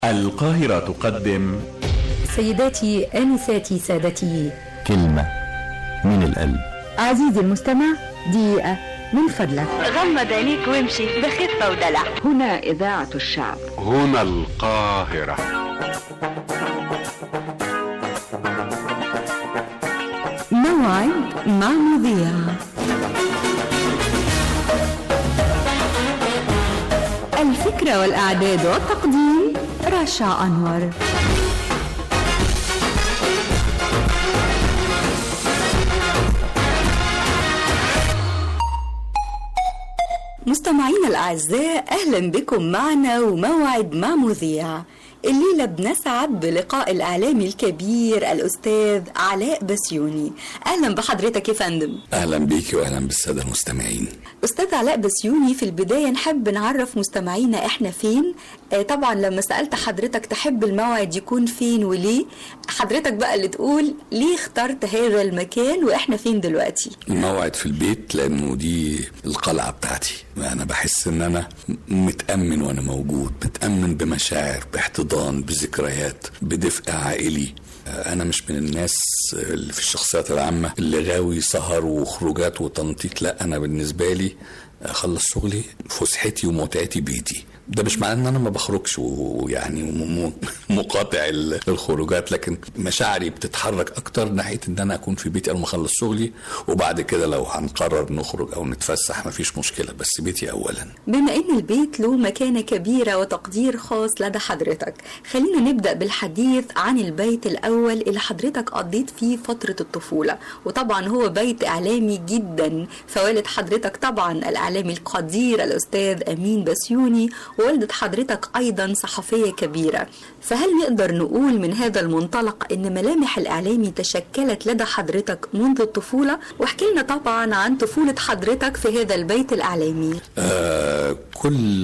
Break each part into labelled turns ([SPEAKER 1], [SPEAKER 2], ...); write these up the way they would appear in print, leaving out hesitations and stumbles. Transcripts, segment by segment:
[SPEAKER 1] القاهرة تقدم
[SPEAKER 2] سيداتي آنساتي سادتي،
[SPEAKER 3] كلمة من القلب.
[SPEAKER 2] عزيزي المستمع، دقيقة من فضلك،
[SPEAKER 4] غمض عينيك وامشي بخفة ودلع.
[SPEAKER 2] هنا إذاعة الشعب،
[SPEAKER 1] هنا القاهرة.
[SPEAKER 2] موعد مع مذيع. الفكرة والإعداد والتقديم رشا أنور. مستمعينا الأعزاء، أهلا بكم معنا وموعد مع مذيع. الليلة بنسعد بلقاء الإعلامي الكبير الأستاذ علاء بسيوني. أهلا بحضرتك يا فندم.
[SPEAKER 5] أهلا بيكي وأهلا بالسادة المستمعين.
[SPEAKER 2] أستاذ علاء بسيوني، في البداية نحب نعرف مستمعينا إحنا فين. طبعا لما سألت حضرتك تحب الموعد يكون فين وليه، حضرتك بقى اللي تقول ليه اخترت هذا المكان وإحنا فين دلوقتي.
[SPEAKER 5] الموعد في البيت لأنه دي القلعة بتاعتي. أنا بحس إن أنا متأمن وأنا موجود، متأمن بمشاعر، باحتضان، بذكريات، بدفء عائلي. أنا مش من الناس اللي في الشخصيات العامة اللي غاوي سهر وخروجات وتنطيط. لا، أنا بالنسبة لي أخلص شغلي، فسحتي ومتعتي بيتي. ده مش معناه ان انا ما بخرجش ويعني مقاطع الخروجات، لكن مشاعري بتتحرك اكتر ناحيه ان انا اكون في بيتي انا مخلص شغلي، وبعد كده لو هنقرر نخرج او نتفسح مفيش مشكله، بس بيتي اولا.
[SPEAKER 2] بما ان البيت له مكانه كبيره وتقدير خاص لدى حضرتك، خلينا نبدا بالحديث عن البيت الاول اللي حضرتك قضيت فيه فتره الطفوله، وطبعا هو بيت اعلامي جدا، فوالد حضرتك طبعا الاعلامي القدير الاستاذ امين بسيوني، ووالدة حضرتك أيضا صحفية كبيرة. فهل نقدر نقول من هذا المنطلق أن ملامح الإعلامي تشكلت لدى حضرتك منذ الطفولة؟ واحكي لنا طبعا عن طفولة حضرتك في هذا البيت الإعلامي.
[SPEAKER 5] كل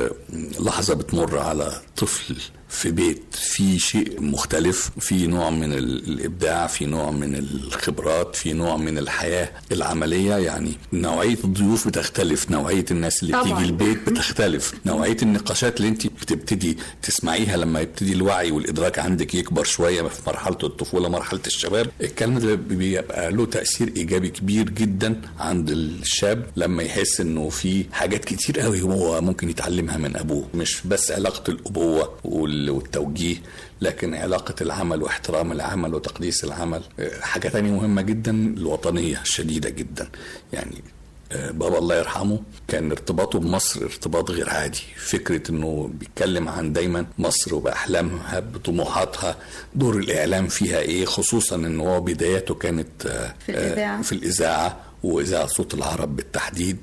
[SPEAKER 5] لحظة بتمر على طفل في بيت في شيء مختلف، في نوع من الإبداع، في نوع من الخبرات، في نوع من الحياة العملية. يعني نوعية الضيوف بتختلف، نوعية الناس اللي بتيجي البيت بتختلف، نوعية النقاشات اللي انت بتبتدي تسمعيها لما يبتدي الوعي والإدراك عندك يكبر شوية في مرحلة الطفولة، مرحلة الشباب. الكلام ده بيبقى له تأثير إيجابي كبير جدا عند الشاب لما يحس انه في حاجات كتير قوي هو ممكن يتعلمها من أبوه، مش بس علاقة الأبوة والتوجيه، لكن علاقة العمل واحترام العمل وتقديس العمل. حاجة تانية مهمة جدا، الوطنية الشديدة جدا. يعني بابا الله يرحمه كان ارتباطه بمصر ارتباط غير عادي. فكرة انه بيتكلم عن دايما مصر وبأحلامها بطموحاتها، دور الإعلام فيها ايه، خصوصا انه هو بداياته كانت في الإذاعة وإذاعة صوت العرب بالتحديد.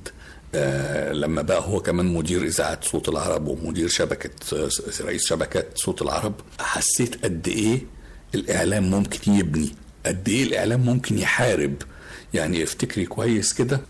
[SPEAKER 5] لما بقى هو كمان مدير إذاعة صوت العرب ومدير شبكة رئيس شبكة صوت العرب، حسيت قد إيه الإعلام ممكن يبني، قد إيه الإعلام ممكن يحارب. يعني افتكري كويس كده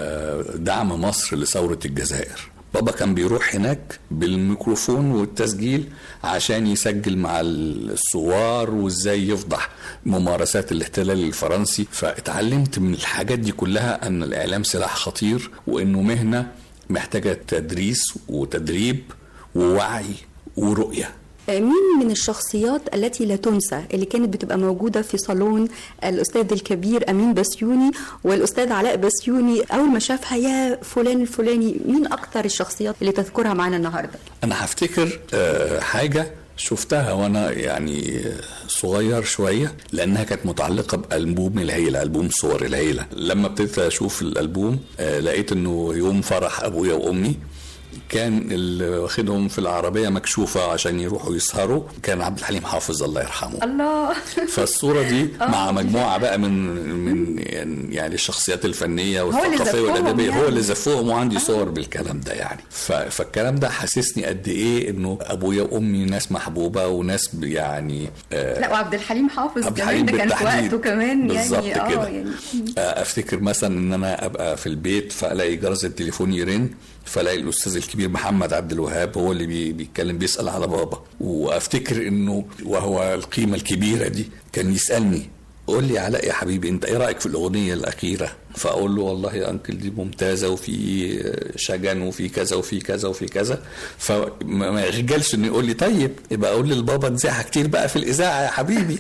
[SPEAKER 5] دعم مصر لثورة الجزائر، بابا كان بيروح هناك بالميكروفون والتسجيل عشان يسجل مع الثوار وازاي يفضح ممارسات الاحتلال الفرنسي. فاتعلمت من الحاجات دي كلها ان الاعلام سلاح خطير، وانه مهنة محتاجة تدريس وتدريب ووعي ورؤية.
[SPEAKER 2] مين من الشخصيات التي لا تنسى اللي كانت بتبقى موجودة في صالون الأستاذ الكبير أمين بسيوني والأستاذ علاء بسيوني، أول ما شافها يا فلان الفلاني؟ مين أكتر الشخصيات اللي تذكرها معنا النهاردة؟
[SPEAKER 5] أنا هفتكر حاجة شفتها وأنا يعني صغير شوية، لأنها كانت متعلقة بألبوم العيلة، ألبوم صور العيلة. لما ابتديت أشوف الألبوم لقيت أنه يوم فرح أبويا وأمي كان اللي واخدهم في العربية مكشوفة عشان يروحوا يسهروا كان عبد الحليم حافظ الله يرحمه.
[SPEAKER 2] الله.
[SPEAKER 5] فالصورة دي مع مجموعة بقى من يعني الشخصيات الفنية والثقافية والأدبية، يعني هو اللي زفوهم، وعندي صور بالكلام ده. يعني فالكلام ده حسسني قد ايه انه ابويا وامي ناس محبوبة وناس يعني
[SPEAKER 2] لا، وعبد الحليم حافظ كمان ده كان في وقته كمان
[SPEAKER 5] بالظبط يعني كده. يعني افتكر مثلا ان انا ابقى في البيت فالاقي جرس التليفون يرن، فلاقي الأستاذ الكبير محمد عبد الوهاب هو اللي بيتكلم بيسأل على بابا. وافتكر انه وهو القيمة الكبيرة دي كان يسألني قول لي علاء يا حبيبي انت ايه رايك في الاغنيه الاخيره؟ فاقول له والله يا انكل دي ممتازه وفي شجن وفي كذا وفي كذا وفي كذا. فما يخجلش انه يقول لي طيب يبقى اقول للبابا نزعها كتير بقى في الاذاعه يا حبيبي.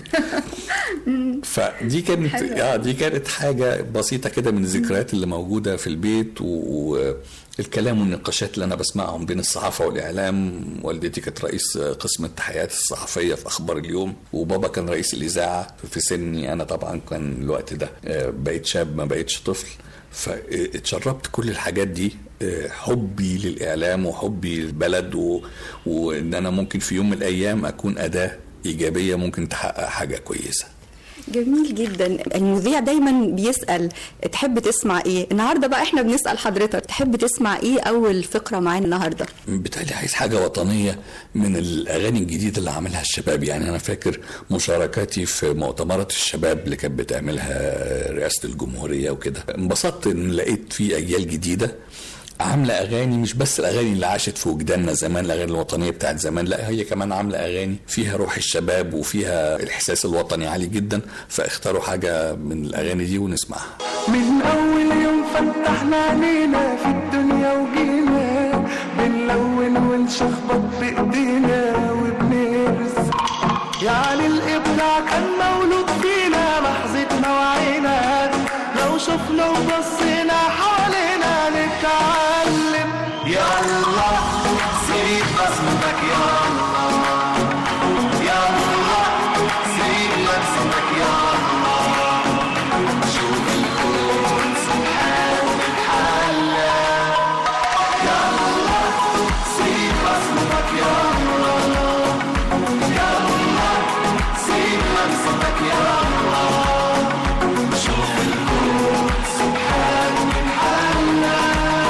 [SPEAKER 5] فدي كانت دي كانت حاجه بسيطه كده من الذكريات اللي موجوده في البيت. والكلام والنقاشات اللي انا بسمعهم بين الصحافه والاعلام. والدتي كانت رئيس قسم التحيات الصحفيه في اخبار اليوم، وبابا كان رئيس الاذاعه. في سني انا طبعا كان الوقت ده بقيت شاب ما بقيتش طفل، فاتشربت كل الحاجات دي. حبي للاعلام وحبي للبلد وان انا ممكن في يوم من الايام اكون اداه ايجابيه ممكن تحقق حاجه كويسه.
[SPEAKER 2] جميل جدا. المذيع دايما بيسأل تحب تسمع ايه؟ النهارده بقى احنا بنسأل حضرتك تحب تسمع ايه اول فقرة معانا النهارده؟
[SPEAKER 5] بالتالي عايز حاجة وطنية من الأغاني الجديدة اللي عملها الشباب. يعني أنا فاكر مشاركاتي في مؤتمرات الشباب اللي كانت بتعملها رئاسة الجمهورية وكده. انبسطت إن لقيت في أجيال جديدة عاملة أغاني، مش بس الأغاني اللي عاشت في وجداننا زمان، الأغاني الوطنية بتاعت زمان، لا هي كمان عاملة أغاني فيها روح الشباب وفيها الإحساس الوطني عالي جدا. فاختاروا حاجة من الأغاني دي ونسمعها.
[SPEAKER 6] من أول يوم فتحنا علينا في الدنيا وجينا بنلون ونشخبط بإيدينا وبنرسم، يعني الإبداع كان مولود فينا لحظتنا وعينا، لو شفنا وبصينا حوالينا نتعلم. يلا سيب بصمتك يلا، يلا سيب نفسك يلا، شوف الكون سبحان الحلا، يلا سيب بصمتك يلا، يلا سيب نفسك يلا، شوف الكون سبحان الحلا.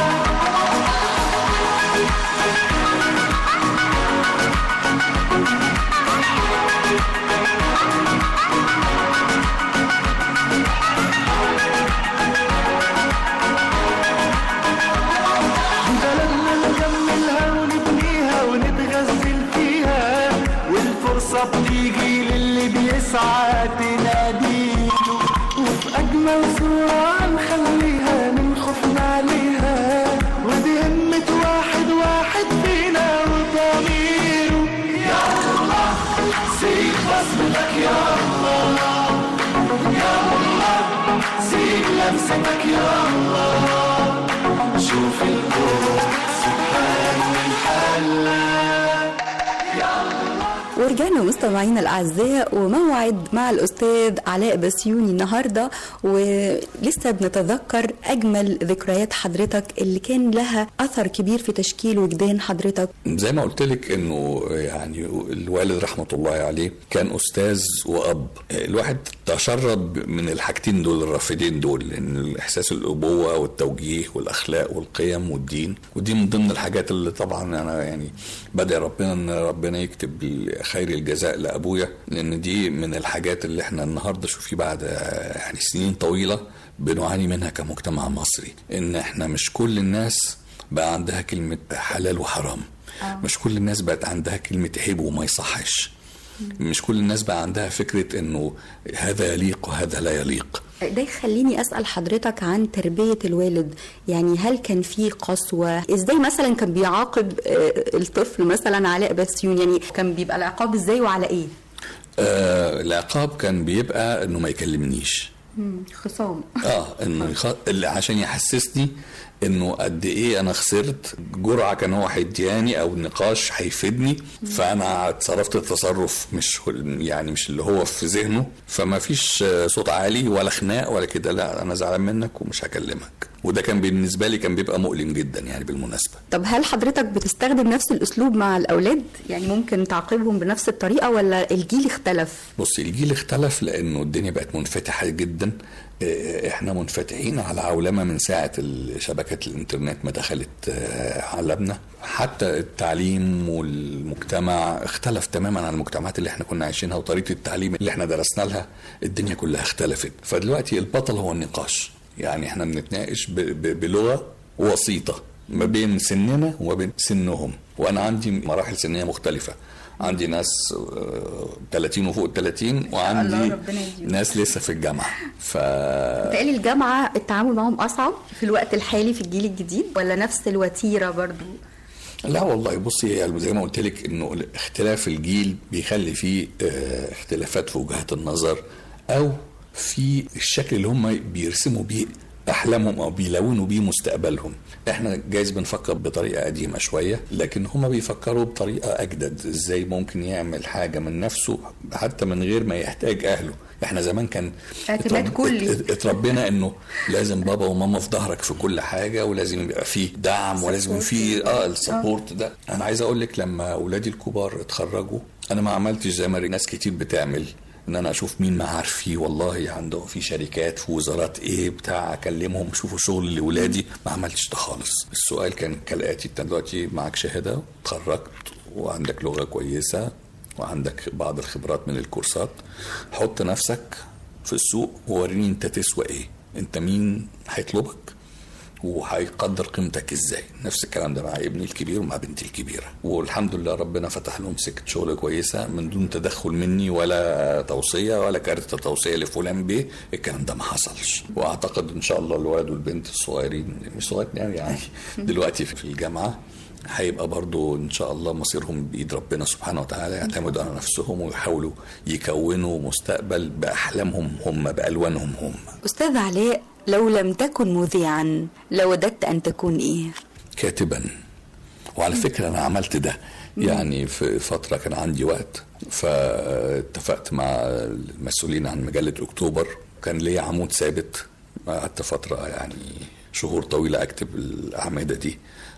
[SPEAKER 6] بتيجي للي بيسعى تناديله، وفي أجمل صورة نخليها من خوفنا عليها، ودي همة واحد واحد فينا وضميره. يلا سيب بصمتك يلا، يلا سيب لمستك يلا، شوف الكون سبحان الحلا.
[SPEAKER 2] ورجعنا مستمعينا الأعزاء وموعد مع الأستاذ علاء بسيوني النهاردة، ولسه بنتذكر أجمل ذكريات حضرتك اللي كان لها أثر كبير في تشكيل وجدان حضرتك.
[SPEAKER 5] زي ما قلت لك إنه يعني الوالد رحمة الله عليه كان أستاذ وأب. الواحد تشرب من الحاجتين دول الرافدين دول، إن إحساس الأبوة والتوجيه والأخلاق والقيم والدين. ودي من ضمن الحاجات اللي طبعا أنا يعني بدعي ربنا إن ربنا يكتب خير الجزاء لأبويا، لأن دي من الحاجات اللي احنا النهاردة شوفي بعد يعني سنين طويلة بنعاني منها كمجتمع مصري، إن احنا مش كل الناس بقى عندها كلمة حلال وحرام، مش كل الناس بقت عندها كلمة عيب وما يصحش، مش كل الناس بقى عندها فكرة إنه هذا يليق وهذا لا يليق.
[SPEAKER 2] ده يخليني أسأل حضرتك عن تربية الوالد. يعني هل كان في قسوة؟ إزاي مثلا كان بيعاقب الطفل مثلا علاء بسيوني؟ يعني كان بيبقى العقاب إزاي وعلى إيه؟
[SPEAKER 5] العقاب كان بيبقى إنه ما يكلمنيش،
[SPEAKER 2] خصام.
[SPEAKER 5] إنه عشان يحسسني انه قد ايه انا خسرت جرعه كان هو هيدياني او نقاش هيفيدني، فانا اتصرفت التصرف مش اللي هو في ذهنه، فما فيش صوت عالي ولا خناق ولا كده، لا انا زعلان منك ومش هكلمك. وده كان بالنسبه لي كان بيبقى مؤلم جدا يعني بالمناسبه.
[SPEAKER 2] طب هل حضرتك بتستخدم نفس الاسلوب مع الاولاد؟ يعني ممكن تعاقبهم بنفس الطريقه ولا الجيل اختلف؟
[SPEAKER 5] بصي الجيل اختلف لانه الدنيا بقت منفتحه جدا. احنا منفتحين على عولمه من ساعه شبكات الانترنت ما دخلت عالمنا. حتى التعليم والمجتمع اختلف تماما عن المجتمعات اللي احنا كنا عايشينها، وطريقه التعليم اللي احنا درسنا لها الدنيا كلها اختلفت. فدلوقتي البطل هو النقاش، يعني احنا بنتناقش بلغه وسيطه ما بين سننا وما بين سنهم. وانا عندي مراحل سنيه مختلفه عندي ناس 30 وفوق 30 وعندي ناس لسه في الجامعه.
[SPEAKER 2] بتقالي الجامعه التعامل معهم اصعب في الوقت الحالي في الجيل الجديد ولا نفس الوتيره برضو؟
[SPEAKER 5] لا والله بصي، هي زي ما قلت لك انه اختلاف الجيل بيخلي فيه اختلافات في وجهات النظر او في الشكل اللي هم بيرسموا بيه احلامهم او بيلونوا بيه مستقبلهم. احنا جايز بنفكر بطريقه قديمه شويه، لكن هم بيفكروا بطريقه اجدد، ازاي ممكن يعمل حاجه من نفسه حتى من غير ما يحتاج اهله. احنا زمان كان
[SPEAKER 2] اعتماد كلي،
[SPEAKER 5] اتربينا انه لازم بابا وماما في ظهرك في كل حاجه، ولازم يبقى فيه دعم، ولازم فيه السبورت ده. انا عايز اقول لك لما اولادي الكبار اتخرجوا انا ما عملتش زي ما ناس كتير بتعمل، ان انا اشوف مين معارفي والله عندهم في شركات في وزارات ايه بتاع اكلمهم شوفوا شغل لاولادي. ما عملتش ده خالص. السؤال كان كالاتي: انت دلوقتي معاك شهاده، اتخرجت وعندك لغه كويسه وعندك بعض الخبرات من الكورسات، حط نفسك في السوق ووريني انت تسوى ايه، انت مين هيطلبك وهيقدر قيمتك ازاي. نفس الكلام ده مع ابني الكبير ومع بنتي الكبيره، والحمد لله ربنا فتح لهم سكه شغل كويسه من دون تدخل مني ولا توصيه ولا كارت توصيه لفلان بيه. الكلام ده ما حصلش. واعتقد ان شاء الله الولد والبنت الصغيرين، مش صغيرين يعني دلوقتي في الجامعه، هيبقى برضو ان شاء الله مصيرهم بايد ربنا سبحانه وتعالى، يعتمدوا على نفسهم ويحاولوا يكونوا مستقبل باحلامهم هم، بالوانهم هم.
[SPEAKER 2] استاذ علاء، لو لم تكن مذيعا لوددت ان تكون ايه؟
[SPEAKER 5] كاتبا. وعلى فكره انا عملت ده يعني في فتره كان عندي وقت، فاتفقت مع المسؤولين عن مجله اكتوبر، كان ليا عمود ثابت، قعدت فتره يعني شهور طويله اكتب الاعمده دي.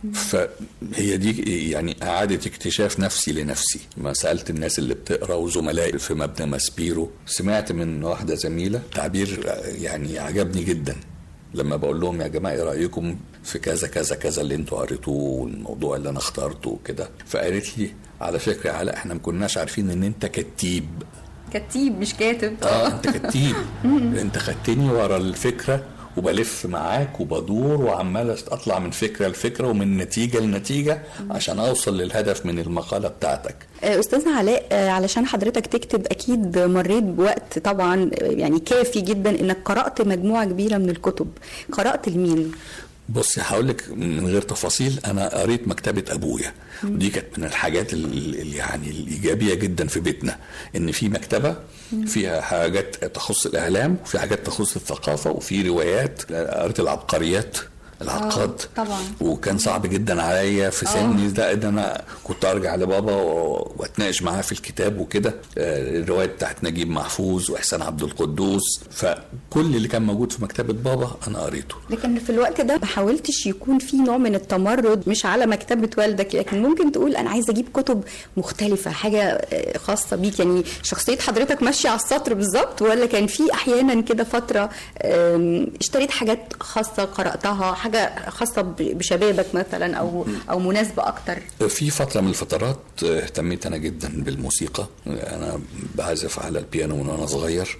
[SPEAKER 5] فهي دي يعني اعاده اكتشاف نفسي لنفسي. ما سالت الناس اللي بتقرا وزملائي في مبنى ماسبيرو، سمعت من واحده زميله تعبير يعني عجبني جدا لما بقول لهم يا جماعه ايه رايكم في كذا كذا كذا اللي انتوا قريتوه والموضوع اللي انا اخترته وكده. فقالت لي على فكره يا علاء احنا ما كناش عارفين ان انت كتيب
[SPEAKER 2] مش كاتب.
[SPEAKER 5] انت كتيب. انت خدتني ورا الفكره وبلف معاك وبدور وعمال اطلع من فكره لفكره ومن نتيجه لنتيجه عشان اوصل للهدف من المقاله بتاعتك.
[SPEAKER 2] استاذ علاء، علشان حضرتك تكتب اكيد مريت بوقت طبعا يعني كافي جدا انك قرات مجموعه كبيره من الكتب. قرات لمين؟
[SPEAKER 5] بصي هقول لك من غير تفاصيل، انا قريت مكتبه ابويا، ودي كانت من الحاجات اللي يعني الايجابيه جدا في بيتنا، ان في مكتبه فيها حاجات تخص الاعلام وفي حاجات تخص الثقافه وفي روايات. قريت العبقريات، العقاد
[SPEAKER 2] طبعا.
[SPEAKER 5] وكان صعب جدا عليا في سني ده ان انا كنت ارجع لبابا واتناقش معاه في الكتاب وكده. الروايات بتاعت نجيب محفوظ واحسان عبد القدوس، فكل اللي كان موجود في مكتبه بابا انا قريته.
[SPEAKER 2] لكن في الوقت ده ما حاولتش يكون في نوع من التمرد مش على مكتبه والدك، لكن ممكن تقول انا عايزه اجيب كتب مختلفه، حاجه خاصه بيك، يعني شخصيه حضرتك ماشيه على السطر بالظبط، ولا كان في احيانا كده فتره اشتريت حاجات خاصه قراتها، حاجه خاصه بشبابك مثلا او مناسبه اكتر؟
[SPEAKER 5] في فتره من الفترات اهتميت انا جدا بالموسيقى. انا بعزف على البيانو من وانا صغير،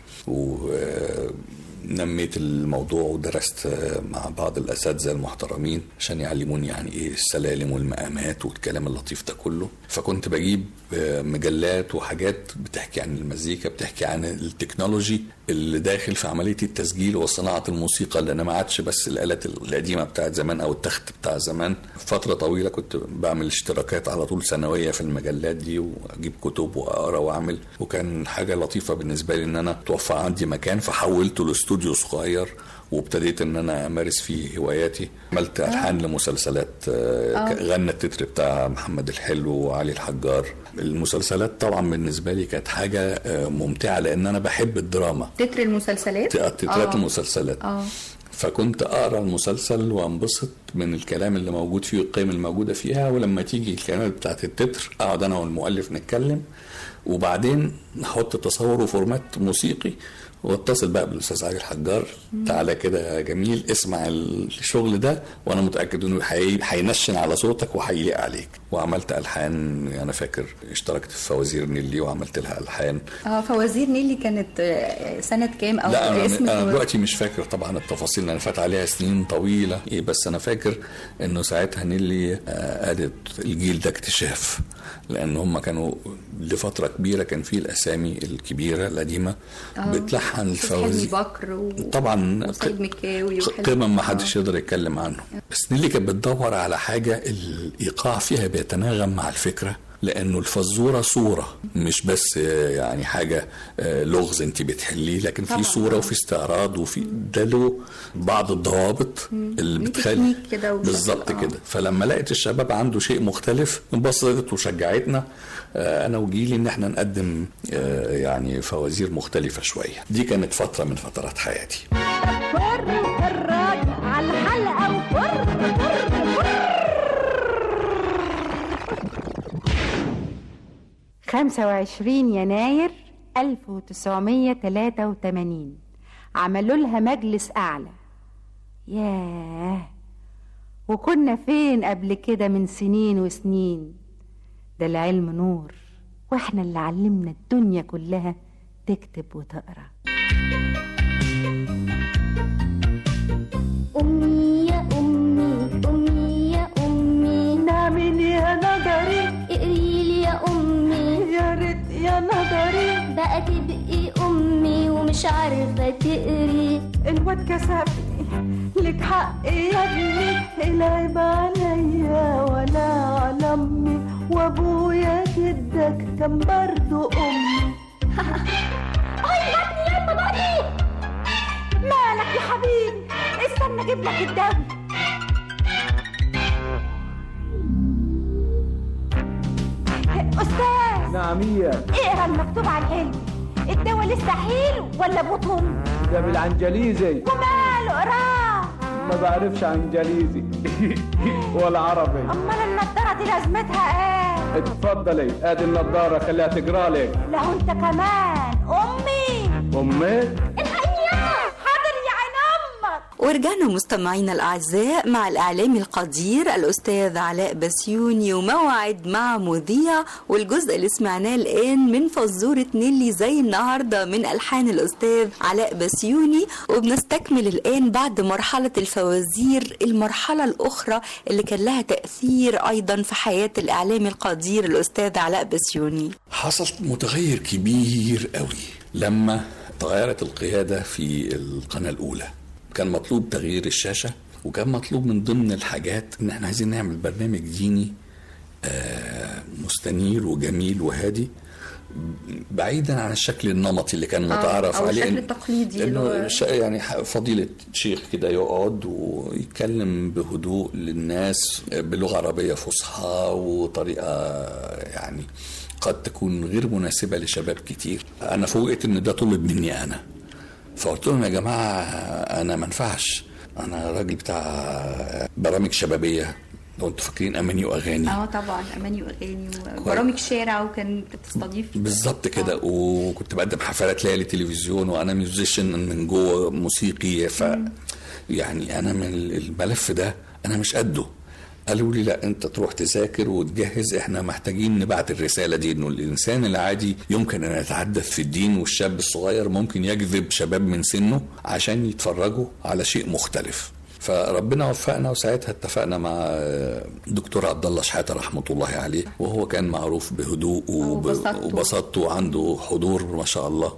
[SPEAKER 5] ونميت الموضوع ودرست مع بعض الاساتذه المحترمين عشان يعلموني يعني ايه السلالم والمقامات والكلام اللطيف ده كله. فكنت بجيب مجلات وحاجات بتحكي عن المزيكا، بتحكي عن التكنولوجي اللي داخل في عمليه التسجيل وصناعه الموسيقى، لان ما عادش بس الالات القديمه بتاعت زمان او التخت بتاع زمان. فتره طويله كنت بعمل اشتراكات على طول سنويه في المجلات دي، واجيب كتب واقرا واعمل، وكان حاجه لطيفه بالنسبه لي ان انا توفر عندي مكان، فحولته لاستوديو صغير وابتديت ان انا امارس فيه هواياتي. عملت الحان لمسلسلات، غنى التتر بتاع محمد الحلو وعلي الحجار. المسلسلات طبعا بالنسبه لي كانت حاجه ممتعه لان انا بحب الدراما.
[SPEAKER 2] تتر المسلسلات،
[SPEAKER 5] تترات المسلسلات. فكنت اقرا المسلسل وانبسط من الكلام اللي موجود فيه والقيم الموجوده فيها، ولما تيجي الكلمات بتاعت التتر اقعد انا والمؤلف نتكلم، وبعدين نحط تصور وفورمات موسيقي واتصل بقى بالاستاذ علي الحجار، تعالى كده يا جميل اسمع الشغل ده وانا متاكد انه هينشن على صوتك وهيليق عليك. وعملت الحان، انا فاكر اشتركت في فوازير نيلي وعملت لها الحان.
[SPEAKER 2] فوازير نيلي كانت سنه كام او
[SPEAKER 5] لا انا دلوقتي مش فاكر طبعا التفاصيل لان فات عليها سنين طويله، بس انا فاكر فاكر انه ساعتها نيلي قالت الجيل ده اكتشاف، لان هم كانوا لفتره كبيره كان في الاسامي الكبيره القديمه بتلحن الفوازير
[SPEAKER 2] بكر
[SPEAKER 5] طبعا
[SPEAKER 2] وسيد مكاوي
[SPEAKER 5] قمم ما حدش يقدر يتكلم عنه. بس نيلي كانت بتدور على حاجه الايقاع فيها بيتناغم مع الفكره، لانه الفزوره صوره مش بس يعني حاجه لغز انت بتحليه، لكن في صوره وفي استعراض وفي ده له بعض الضوابط اللي بتخلي بالظبط كده. فلما لقيت الشباب عنده شيء مختلف انبسطت وشجعتنا انا وجيلي ان احنا نقدم يعني فوازير مختلفه شويه. دي كانت فتره من فترات حياتي.
[SPEAKER 7] فر وفراج على الحلقه وفر فر 25 يناير 1983 عملوا لها مجلس أعلى. ياه، وكنا فين قبل كده من سنين وسنين؟ ده العلم نور، واحنا اللي علمنا الدنيا كلها تكتب وتقرأ.
[SPEAKER 8] أمي يا أمي أمي يا أمي
[SPEAKER 7] نعمل يا نظري
[SPEAKER 8] اقريلي يا أمي
[SPEAKER 7] يا ريت يا نظري
[SPEAKER 8] بقى تبقي أمي ومش عارفة تقري.
[SPEAKER 7] الواد كسبني لك حق يا ابني، العيب عليا ولا على امي، وابويا جدك كان برضو امي.
[SPEAKER 8] اي يا ابني يا بابي،
[SPEAKER 7] مالك يا حبيبي؟ استنى اجيب لك الدم. استاذ
[SPEAKER 9] نعمية،
[SPEAKER 7] اقرا المكتوب على العلم، الدواء لسه حلو ولا بطن؟
[SPEAKER 9] ده بالعنجليزي.
[SPEAKER 7] وماله اقراه؟
[SPEAKER 9] ما بعرفش عنجليزي ولا عربي.
[SPEAKER 7] امال النضاره دي لازمتها ايه؟
[SPEAKER 9] اتفضلي ادي النضاره خليها تقرا لك.
[SPEAKER 7] لا انت كمان امي.
[SPEAKER 9] امك؟
[SPEAKER 2] ورجعنا مستمعينا الأعزاء مع الإعلامي القدير الأستاذ علاء بسيوني، وموعد مع مذيع، والجزء اللي سمعناه الآن من فزورة نيلي زي النهاردة من ألحان الأستاذ علاء بسيوني. وبنستكمل الآن بعد مرحلة الفوازير المرحلة الأخرى اللي كان لها تأثير أيضا في حياة الإعلامي القدير الأستاذ علاء بسيوني.
[SPEAKER 5] حصل متغير كبير قوي لما تغيرت القيادة في القناة الأولى. كان مطلوب تغيير الشاشة، وكان مطلوب من ضمن الحاجات ان احنا عايزين نعمل برنامج ديني مستنير وجميل وهادي، بعيدا عن الشكل النمطي اللي كان متعارف عليه،
[SPEAKER 2] الشكل التقليدي
[SPEAKER 5] انه يعني فضيلة شيخ كده يقعد ويتكلم بهدوء للناس بلغة عربية فصحى وطريقة يعني قد تكون غير مناسبة لشباب كتير. انا فوجئت ان ده طلب مني انا، فقلت لهم يا جماعة أنا منفعش، أنا راجل بتاع برامج شبابية، لو أنتوا فاكرين أماني وأغاني.
[SPEAKER 2] طبعا أماني وأغاني وبرامج شارع، وكانت بتستضيف
[SPEAKER 5] بالظبط كده. وكنت بقدم حفلات ليالي تلفزيون، وأنا ميوزيشن من جوه موسيقي، يعني أنا من الملف ده أنا مش قده. قالوا لي لا انت تروح تذاكر وتجهز، احنا محتاجين نبعت الرسالة دي انه الانسان العادي يمكن ان يتحدث في الدين، والشاب الصغير ممكن يجذب شباب من سنه عشان يتفرجوا على شيء مختلف. فربنا وفقنا، وساعتها اتفقنا مع دكتور عبد الله شحاتة رحمة الله عليه، وهو كان معروف بهدوء وبساطته وعنده حضور ما شاء الله.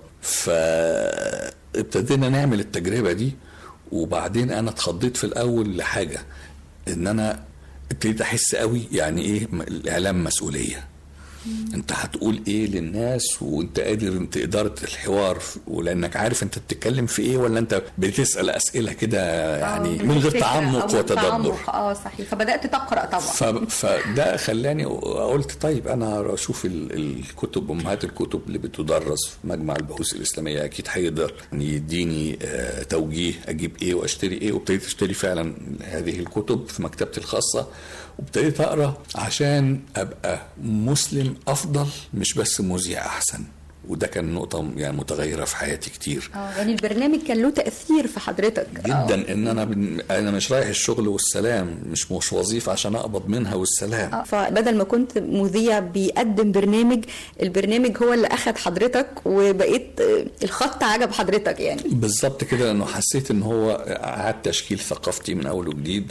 [SPEAKER 5] فابتدينا نعمل التجربة دي، وبعدين انا اتخضيت في الاول لحاجة، ان انا ابتديت احس قوي يعني ايه الاعلام مسؤوليه. انت هتقول ايه للناس وانت قادر انت اداره الحوار، ولانك عارف انت بتتكلم في ايه، ولا انت بتسال اسئله كده يعني من غير تعمق وتدبر.
[SPEAKER 2] صحيح. فبدات تقرا طبعا.
[SPEAKER 5] فده خلاني قلت طيب انا اشوف الكتب، امهات الكتب اللي بتدرس في مجمع البحوث الاسلاميه اكيد هيقدر يديني توجيه اجيب ايه واشتري ايه. وابتديت اشتري فعلا هذه الكتب في مكتبتي الخاصه، وابتديت اقرا عشان ابقى مسلم افضل مش بس مذيع احسن. وده كان نقطة يعني متغيرة في حياتي كتير.
[SPEAKER 2] يعني البرنامج كان له تأثير في حضرتك
[SPEAKER 5] جدا. ان انا مش رايح الشغل والسلام، مش وظيفة عشان اقبض منها والسلام.
[SPEAKER 2] فبدل ما كنت مذيع بيقدم برنامج، البرنامج هو اللي اخذ حضرتك وبقيت الخط عجب حضرتك يعني.
[SPEAKER 5] بالظبط كده، لانه حسيت ان هو اعاد تشكيل ثقافتي من اول وجديد،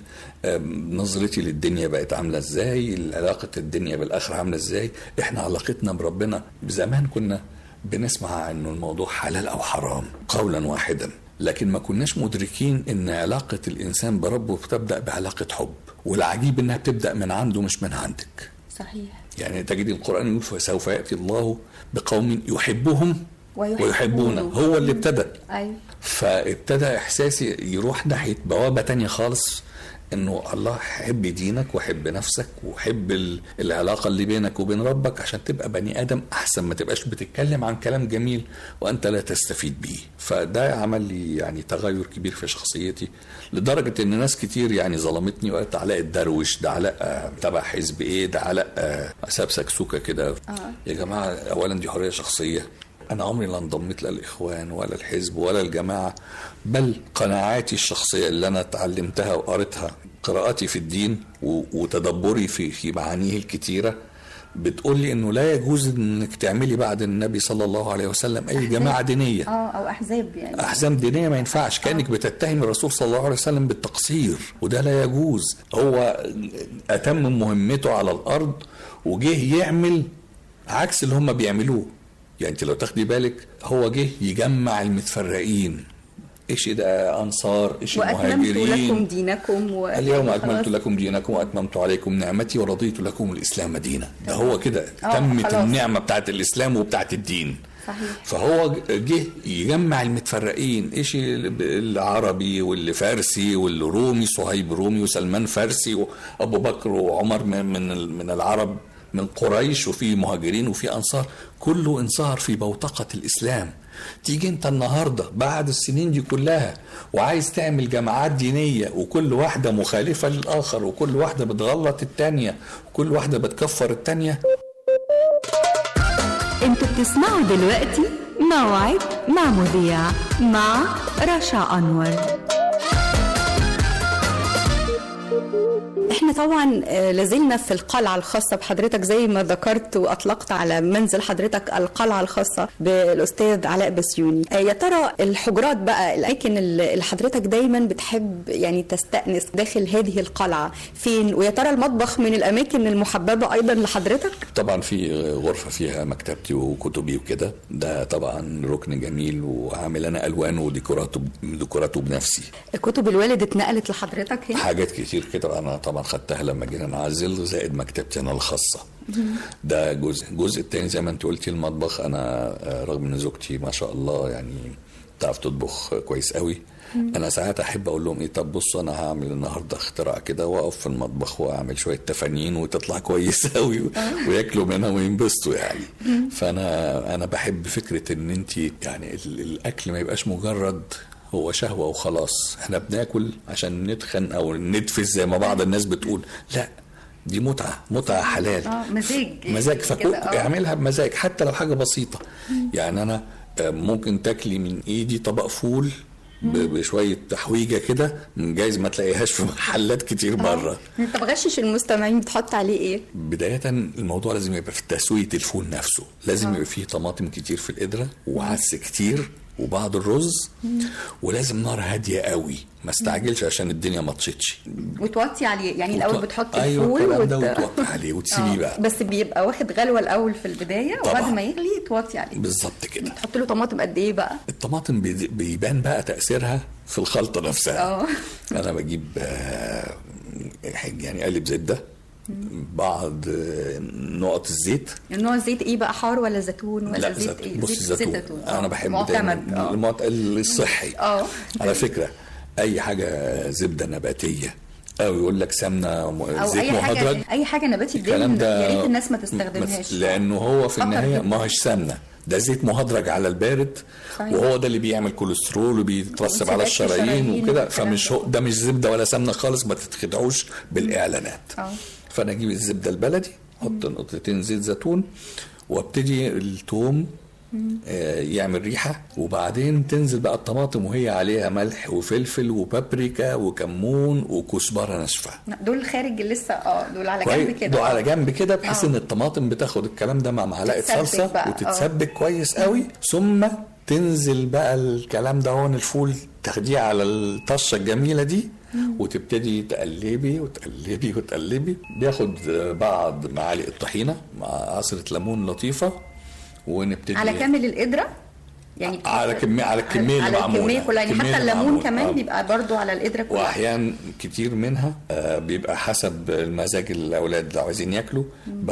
[SPEAKER 5] نظرتي للدنيا بقت عاملة ازاي، علاقة الدنيا بالآخرة عاملة ازاي، احنا علاقتنا بربنا. زمان كنا بنسمع انه الموضوع حلال او حرام قولا واحدا، لكن ما كناش مدركين ان علاقة الانسان بربه بتبدأ بعلاقة حب، والعجيب انها بتبدأ من عنده مش من عندك.
[SPEAKER 2] صحيح.
[SPEAKER 5] يعني تجد القرآن يقول فسوف يأتي الله بقوم يحبهم ويحبونه، هو اللي ابتدى.
[SPEAKER 2] أيوة.
[SPEAKER 5] فابتدى احساسي يروح ناحية بوابة تانية خالص، انه الله حب دينك وحب نفسك وحب العلاقة اللي بينك وبين ربك عشان تبقى بني ادم احسن، ما تبقاش بتتكلم عن كلام جميل وانت لا تستفيد بيه. فده عمل لي يعني تغير كبير في شخصيتي، لدرجة ان ناس كتير يعني ظلمتني وقالت علاء الدرويش ده علاء تبع حزب ايه، ده علاء ساب سكسوكة كده. يا جماعة اولا دي حرية شخصية، أنا عمري لا انضميت لا الإخوان ولا الحزب ولا الجماعة، بل قناعاتي الشخصية اللي أنا اتعلمتها وقريتها، قراءتي في الدين وتدبري في معانيه الكتيرة بتقول لي إنه لا يجوز إنك تعملي بعد النبي صلى الله عليه وسلم أي جماعة دينية
[SPEAKER 2] أو أحزاب، يعني
[SPEAKER 5] أحزاب دينية ما ينفعش، كأنك بتتهم الرسول صلى الله عليه وسلم بالتقصير، وده لا يجوز. هو أتم مهمته على الأرض وجه يعمل عكس اللي هم بيعملوه. يعني انت لو تاخدي بالك هو جه يجمع المتفرقين، ايش ده انصار، ايش المهاجرين،
[SPEAKER 2] وأتممت لكم دينكم
[SPEAKER 5] اليوم اكملت لكم دينكم واتممت عليكم نعمتي ورضيت لكم الاسلام دينا. ده هو كده تمت النعمه بتاعت الاسلام وبتاعت الدين.
[SPEAKER 2] صحيح.
[SPEAKER 5] فهو جه يجمع المتفرقين، ايش العربي واللي فارسي واللي رومي، صهيب رومي وسلمان فارسي وابو بكر وعمر من العرب من قريش، وفي مهاجرين وفي أنصار، كله انصهر في بوتقة الإسلام. تيجي انت النهاردة بعد السنين دي كلها وعايز تعمل جماعات دينية وكل واحدة مخالفة للآخر وكل واحدة بتغلط التانية وكل واحدة بتكفر التانية.
[SPEAKER 4] انتوا بتسمعوا دلوقتي موعد مع مذيع مع رشا أنور.
[SPEAKER 2] احنا طبعا لازلنا في القلعة الخاصة بحضرتك زي ما ذكرت واطلقت على منزل حضرتك القلعة الخاصة بالاستاذ علاء بسيوني. يا ترى الحجرات بقى، الاماكن اللي حضرتك دايما بتحب يعني تستأنس داخل هذه القلعة فين؟ ويا ترى المطبخ من الاماكن المحببة ايضا لحضرتك؟
[SPEAKER 5] طبعا في غرفة فيها مكتبتي وكتبي وكده، ده طبعا ركن جميل وعامل انا الوان وديكوراته بنفسي.
[SPEAKER 2] كتب الوالد اتنقلت لحضرتك هنا؟
[SPEAKER 5] حاجات كتير كده انا طبعا خدتها لما جينا نعزل، زائد مكتبتي انا الخاصه. ده الجزء الثاني زي ما انت قلتي المطبخ. انا رغم ان زوجتي ما شاء الله يعني تعرف تطبخ كويس قوي، انا ساعات احب اقول لهم ايه، طب بصوا انا هعمل النهارده اختراع كده واقف في المطبخ واعمل شويه تفانين وتطلع كويس قوي وياكلوا منها وينبسطوا يعني. فانا بحب فكره ان انت يعني الاكل ما يبقاش مجرد هو شهوة وخلاص، احنا بناكل عشان ندخن او ندفز زي ما بعض الناس بتقول، لا دي متعة حلال، مزاج اعملها بمزاج حتى لو حاجة بسيطة. يعني انا ممكن تاكلي من ايدي طبق فول بشوية تحويجة كده، جايز ما تلاقيهاش في محلات كتير بره.
[SPEAKER 2] انت بغشش المستمعين بتحط عليه ايه؟
[SPEAKER 5] بداية الموضوع لازم يبقى في تسوية الفول نفسه، لازم يبقى فيه طماطم كتير في القدرة وعدس كتير وبعض الرز، ولازم نار هاديه قوي، ما استعجلش عشان الدنيا ما تشطش،
[SPEAKER 2] وتوطي عليه. يعني الاول بتحط
[SPEAKER 5] الفول
[SPEAKER 2] وتوطي
[SPEAKER 5] عليه وتسيبيه بقى،
[SPEAKER 2] بس بيبقى واخد غلوه الاول في البدايه طبعا. وبعد ما يغلي توطي عليه
[SPEAKER 5] بالظبط كده.
[SPEAKER 2] تحط له طماطم قد ايه بقى؟
[SPEAKER 5] الطماطم بيبان بقى تاثيرها في الخلطه نفسها. انا بجيب يعني قالب زبده، بعض نقط الزيت.
[SPEAKER 2] نوع الزيت ايه بقى، حار ولا زيتون ولا زيت ايه؟
[SPEAKER 5] بص زيتون. انا بحب
[SPEAKER 2] معتمد
[SPEAKER 5] الصحي. على فكره اي حاجه زبده نباتيه او يقول لك سمنه
[SPEAKER 2] أو
[SPEAKER 5] زيت مهدرج،
[SPEAKER 2] اي حاجه نباتي دايما يا ريت الناس ما تستخدمهاش،
[SPEAKER 5] لانه هو في النهايه ما هوش سمنه، ده زيت مهدرج على البارد. صحيح. وهو ده اللي بيعمل كوليسترول وبيترسب على الشرايين وكده، فمش هو ده، مش زبده ولا سمنه خالص، ما تتخدعوش بالاعلانات. فانا اجيب الزبده البلدي، احط نقطتين زيت زيتون، وابتدي الثوم يعمل ريحه، وبعدين تنزل بقى الطماطم وهي عليها ملح وفلفل وبابريكا وكمون وكزبره ناشفه.
[SPEAKER 2] دول خارج لسه دول على جنب كده،
[SPEAKER 5] دول على جنب كده، بحيث ان الطماطم بتاخد الكلام ده مع معلقه صلصه وتتسبك كويس قوي. ثم تنزل بقى الكلام ده هون الفول، تاخديه على الطشه الجميله دي وتبتدي تقلبي وتقلبي وتقلبي. بياخد بعض معالق الطحينه مع عصره ليمون لطيفه، ونبتدي
[SPEAKER 2] على كامل القدره يعني
[SPEAKER 5] على الكميه اللي معموله،
[SPEAKER 2] الكميه كلها يعني، حتى الليمون كمان بيبقى برضو على القدره كلها.
[SPEAKER 5] واحيان كتير منها بيبقى حسب المزاج الاولاد لو عايزين ياكلوا.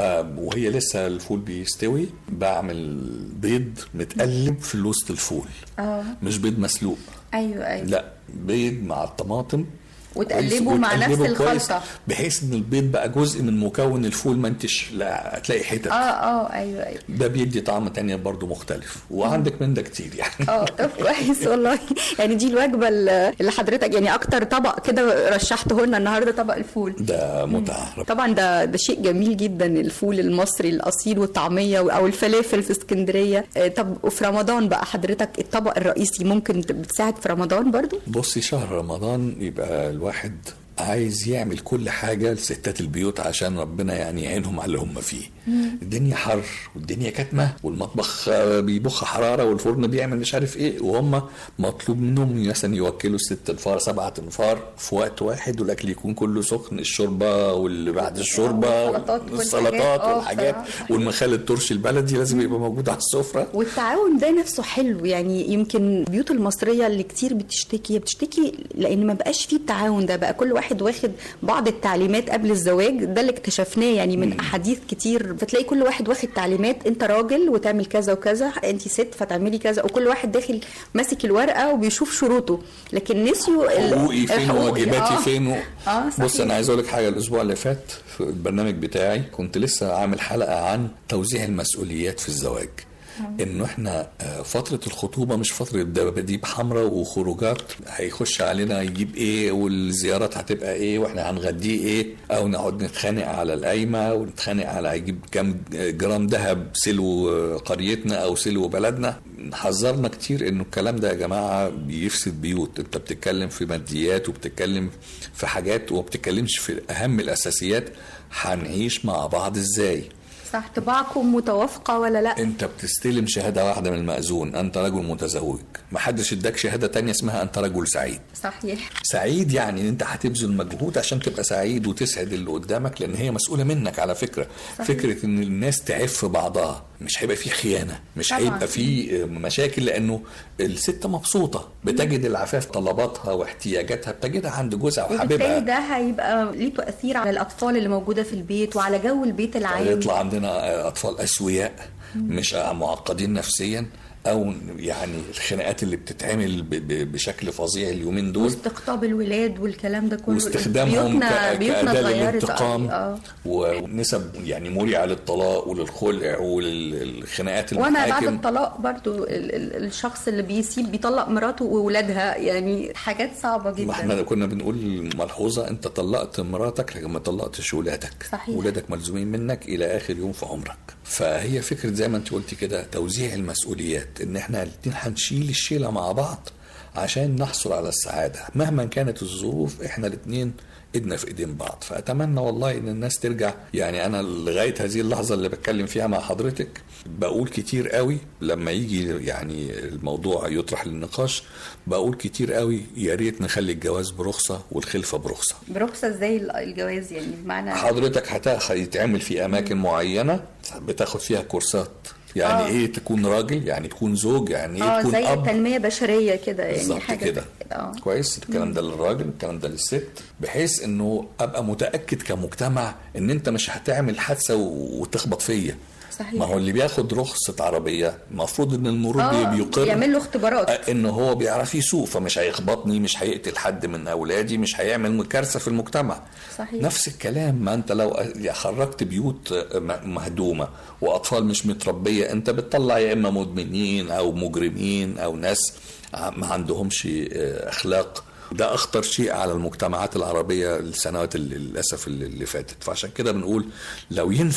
[SPEAKER 5] وهي لسه الفول بيستوي بعمل بيض متقلب في وسط الفول، مش بيض مسلوق.
[SPEAKER 2] ايوه
[SPEAKER 5] لا، بيض مع الطماطم
[SPEAKER 2] وتقلبه مع نفس الخلطه،
[SPEAKER 5] بحيث ان البيض بقى جزء من مكون الفول، ما انتش لا هتلاقي حتت.
[SPEAKER 2] ايوه
[SPEAKER 5] ده بيدي طعم تانية برضو مختلف، وعندك من ده كتير يعني.
[SPEAKER 2] طب كويس والله. يعني دي الوجبه اللي حضرتك يعني اكتر طبق كده رشحته لنا النهارده، طبق الفول
[SPEAKER 5] ده متعه
[SPEAKER 2] طبعا. ده شيء جميل جدا، الفول المصري الاصيل والطعميه او الفلافل في اسكندريه. طب وفي رمضان بقى حضرتك الطبق الرئيسي ممكن بتساعد في رمضان برضو؟
[SPEAKER 5] بصي، شهر رمضان يبقى الواحد عايز يعمل كل حاجة لستات البيوت عشان ربنا يعني يعينهم على اللي هم فيه. الدنيا حر والدنيا كاتمة والمطبخ بيبخ حرارة والفرن بيعمل مش عارف ايه، وهم مطلوب منهم مثلا يوكلوا 6 انفار 7 انفار في وقت واحد، والاكل يكون كله سخن، الشوربة واللي بعد الشوربة والسلطات والحاجات والمخلل الترشي البلدي لازم يبقى موجود على السفرة.
[SPEAKER 2] والتعاون ده نفسه حلو يعني. يمكن البيوت المصرية اللي كتير بتشتكي لان ما بقاش فيه التعاون ده، بقى كل واحد واخد بعض التعليمات قبل الزواج. ده اللي اكتشفناه يعني من احاديث كتير، فتلاقي كل واحد واخد تعليمات، انت راجل وتعمل كذا وكذا، انت ست فتعملي كذا، وكل واحد داخل ماسك الورقه وبيشوف شروطه، لكن نسيوا
[SPEAKER 5] حقوقي فين وواجباتي فين بص، انا عايز اقول لك حاجه. الاسبوع اللي فات في البرنامج بتاعي كنت لسه عامل حلقه عن توزيع المسؤوليات في الزواج. انه احنا فترة الخطوبة مش فترة دباديب حمراء وخروجات، هيخش علينا يجيب ايه والزيارات هتبقى ايه واحنا هنغديه ايه، او نقعد نتخانق على القايمة ونتخانق على هيجيب كام جرام ذهب سلو قريتنا او سلو بلدنا. حذرنا كتير انه الكلام ده يا جماعة بيفسد بيوت. انت بتتكلم في ماديات وبتتكلم في حاجات وبتتكلمش في اهم الاساسيات، هنعيش مع بعض ازاي؟
[SPEAKER 2] صح، طباعكم متوافقة ولا لا؟
[SPEAKER 5] انت بتستلم شهادة واحدة من المأذون، انت رجل متزوج، محدش اداك شهادة تانية اسمها انت رجل سعيد.
[SPEAKER 2] صحيح. سعيد
[SPEAKER 5] يعني انت هتبذل مجهود عشان تبقى سعيد وتسعد اللي قدامك، لان هي مسؤولة منك على فكرة. صحيح. فكرة ان الناس تعف بعضها، مش هيبقى فيه خيانة، مش هيبقى فيه مشاكل، لانه الست مبسوطة بتجد العفاف طلباتها واحتياجاتها بتجدها عند جوزها وحبيبها،
[SPEAKER 2] وبالتالي ده هيبقى ليه تأثير على الأطفال اللي موجودة في البيت وعلى جو البيت العام.
[SPEAKER 5] يطلع عندنا أطفال أسوياء مش معقدين نفسيا، او يعني الخناقات اللي بتتعمل بشكل فظيع اليومين دول،
[SPEAKER 2] واستقطاب الولاد والكلام ده كله،
[SPEAKER 5] واستخدامهم كأداة للانتقام، ونسب يعني مريعة للطلاق وللخلع وللخناقات المحاكم.
[SPEAKER 2] وما بعد الطلاق برضو الشخص اللي بيطلق مراته وولادها، يعني حاجات صعبة جدا.
[SPEAKER 5] ما احنا كنا بنقول ملحوظة، انت طلقت مراتك لكن ما طلقتش ولادك.
[SPEAKER 2] صحيح.
[SPEAKER 5] ولادك ملزومين منك الى اخر يوم في عمرك. فهي فكرة زي ما انت قلتي كده، توزيع المسؤوليات، ان احنا الاثنين هنشيل الشيلة مع بعض عشان نحصل على السعادة مهما كانت الظروف. احنا الاثنين ايدنا في ايدين بعض. فاتمنى والله ان الناس ترجع. يعني انا لغاية هذه اللحظة اللي بتكلم فيها مع حضرتك بقول كتير قوي لما يجي يعني الموضوع يطرح للنقاش، بقول كتير قوي يا ريت نخلي الجواز برخصة والخلفة برخصة.
[SPEAKER 2] برخصة ازاي الجواز يعني؟ بمعنى
[SPEAKER 5] حضرتك هيتعمل في اماكن معينة بتاخد فيها كورسات، يعني ايه تكون راجل، يعني تكون زوج، يعني ايه تكون
[SPEAKER 2] زي
[SPEAKER 5] اب،
[SPEAKER 2] التنمية بشرية كده يعني، حاجة
[SPEAKER 5] كده. كويس. الكلام ده للراجل، الكلام ده للست، بحيث انه ابقى متأكد كمجتمع ان انت مش هتعمل حادثة وتخبط فيا.
[SPEAKER 2] صحيح.
[SPEAKER 5] ما هو اللي بياخد رخصة عربية المفروض ان المرور بيقر
[SPEAKER 2] يعمل له اختبارات
[SPEAKER 5] ان هو بيعرف يسوق، فمش هيخبطني، مش هيقتل حد من اولادي، مش هيعمل كارثة في المجتمع.
[SPEAKER 2] صحيح.
[SPEAKER 5] نفس الكلام، ما انت لو خرجت بيوت مهدومة واطفال مش متربية، انت بتطلع يا اما مدمنين او مجرمين او ناس ما عندهمش اخلاق. ده اخطر شيء على المجتمعات العربية السنوات اللي للاسف اللي فاتت. فعشان كده بنقول لو ينفع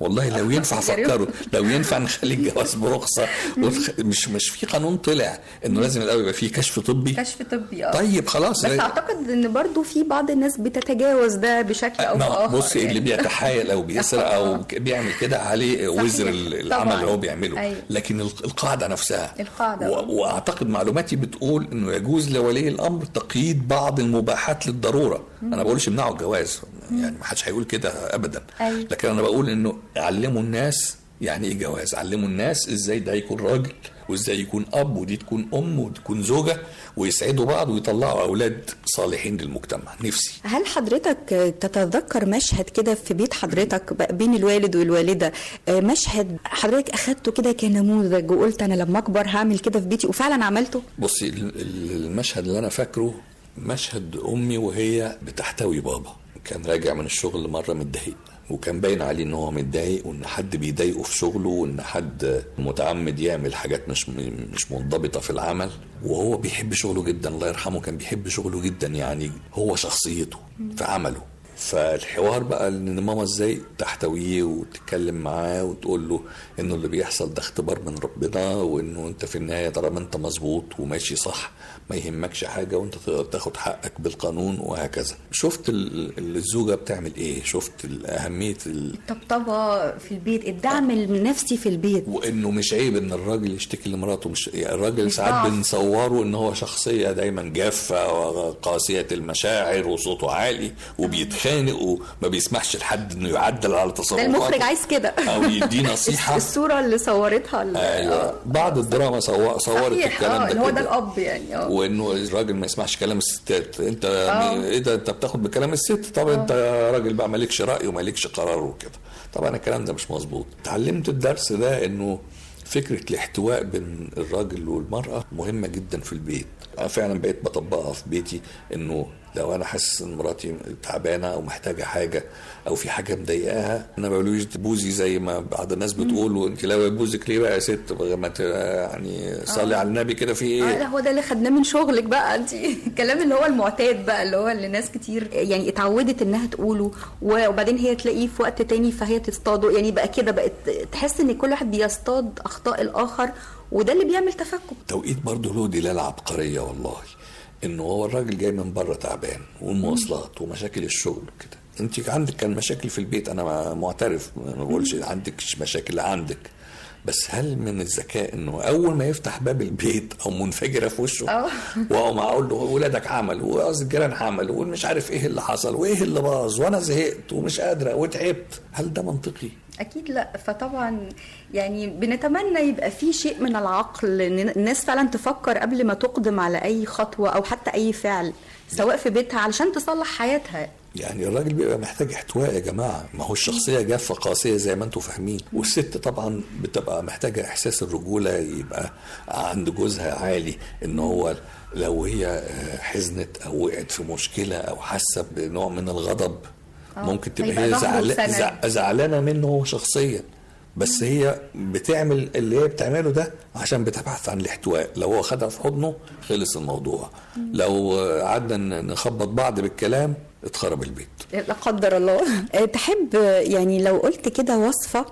[SPEAKER 5] والله لو ينفع فكروا، لو ينفع نخلي الجواز برخصه. مش في قانون طلع انه لازم الاول يبقى فيه كشف طبي.
[SPEAKER 2] كشف طبي
[SPEAKER 5] طيب خلاص.
[SPEAKER 2] بس اعتقد ان برضو في بعض الناس بتتجاوز ده بشكل او باخر.
[SPEAKER 5] بص اللي بيتحايل او بيسرق او بيعمل كده عليه وزر العمل اللي هو بيعمله.
[SPEAKER 2] أيوة.
[SPEAKER 5] لكن القاعده نفسها،
[SPEAKER 2] القاعده
[SPEAKER 5] واعتقد معلوماتي بتقول انه يجوز لولي الامر تقييد بعض المباحات للضروره. انا بقولش امنعوا الجواز، يعني ما حدش هيقول كده ابدا.
[SPEAKER 2] أيوة.
[SPEAKER 5] لكن انا بقول انه علموا الناس يعني ايه جواز، علموا الناس ازاي ده يكون راجل وازاي يكون اب ودي تكون ام وتكون زوجه، ويسعدوا بعض ويطلعوا اولاد صالحين للمجتمع. نفسي.
[SPEAKER 2] هل حضرتك تتذكر مشهد كده في بيت حضرتك بين الوالد والوالده، مشهد حضرتك اخدته كده كنموذج وقلت انا لما اكبر هعمل كده في بيتي وفعلا عملته؟
[SPEAKER 5] بصي المشهد اللي انا فاكره مشهد امي وهي بتحتوي بابا. كان راجع من الشغل مره متضايق، وكان باين عليه ان هو متضايق وان حد بيضايقه في شغله وان حد متعمد يعمل حاجات مش منضبطه في العمل. وهو بيحب شغله جدا، الله يرحمه كان بيحب شغله جدا، يعني هو شخصيته في عمله. فالحوار بقى ان ماما ازاي تحتويه وتتكلم معاه وتقول له انه اللي بيحصل ده اختبار من ربنا، وانه انت في النهايه طالما انت مظبوط وماشي صح ما يهمكش حاجه وانت تقدر تاخد حقك بالقانون وهكذا. شفت الزوجه بتعمل ايه، شفت اهميه
[SPEAKER 2] الطبطبه في البيت، الدعم النفسي في البيت،
[SPEAKER 5] وانه مش عيب ان الراجل يشتكي لمراته. مش يعني الراجل ساعات بنصوره ان هو شخصيه دايما جافه وقاسيه المشاعر وصوته عالي وبيتخانق وما بيسمحش لحد انه يعدل على تصرفاته.
[SPEAKER 2] ده المخرج عايز كده
[SPEAKER 5] او يدي نصيحه.
[SPEAKER 2] الصوره اللي صورتها
[SPEAKER 5] ايوه بعض الدراما صورت الكلام ده
[SPEAKER 2] هو ده الاب يعني
[SPEAKER 5] وانه الراجل ما يسمعش كلام الستات. انت ايه ده انت بتاخد بكلام الست؟ طب انت راجل بقى مالكش راي ومالكش قرار وكده. طبعا الكلام ده مش مظبوط. اتعلمت الدرس ده انه فكره الاحتواء بين الراجل والمراه مهمه جدا في البيت. انا فعلا بقيت بطبقها في بيتي، انه لو انا حاسس ان مراتي تعبانه او محتاجه حاجه او في حاجه مضايقاها، انا ما بقولوش بوزي زي ما بعض الناس بتقول، وانت لا بوزك ليه بقى يا ست، ما يعني صلي على النبي كده في ايه.
[SPEAKER 2] لا هو ده اللي خدناه من شغلك بقى انت الكلام اللي هو المعتاد بقى، اللي هو اللي ناس كتير يعني اتعودت انها تقوله، وبعدين هي تلاقيه في وقت تاني فهي تصطاده. يعني بقى كده بقت تحس ان كل واحد بيصطاد اخطاء الاخر، وده اللي بيعمل تفكك.
[SPEAKER 5] توقيت برضه له دلاله عبقريه والله، انه هو الراجل جاي من بره تعبان والمواصلات ومشاكل الشغل كده. انت عندك كان مشاكل في البيت، انا معترف ما بقولش عندك مشاكل، عندك، بس هل من الذكاء انه اول ما يفتح باب البيت او منفجره في وشه واقوم اقول له ولادك عملوا وقصد الجيران عملوا ومش عارف ايه اللي حصل وايه اللي باظ وانا زهقت ومش قادره وتعبت، هل ده منطقي؟
[SPEAKER 2] اكيد لا. فطبعا يعني بنتمنى يبقى في شيء من العقل، ان الناس فعلا تفكر قبل ما تقدم على اي خطوه او حتى اي فعل سواء في بيتها علشان تصلح حياتها.
[SPEAKER 5] يعني الراجل بيبقى محتاج احتواء يا جماعه، ما هو الشخصيه جافه قاسيه زي ما انتم فاهمين، والست طبعا بتبقى محتاجه احساس الرجوله يبقى عند جوزها عالي، ان هو لو هي حزنت او وقعت في مشكله او حاسه بنوع من الغضب ممكن تبقى هي زعلانه منه شخصيا، بس هي بتعمل اللي هي بتعمله ده عشان بتبحث عن الاحتواء. لو هو خدها في حضنه خلص الموضوع، لو قعدنا نخبط بعض بالكلام اتخرب البيت
[SPEAKER 2] لا قدر الله. تحب يعني لو قلت كده وصفة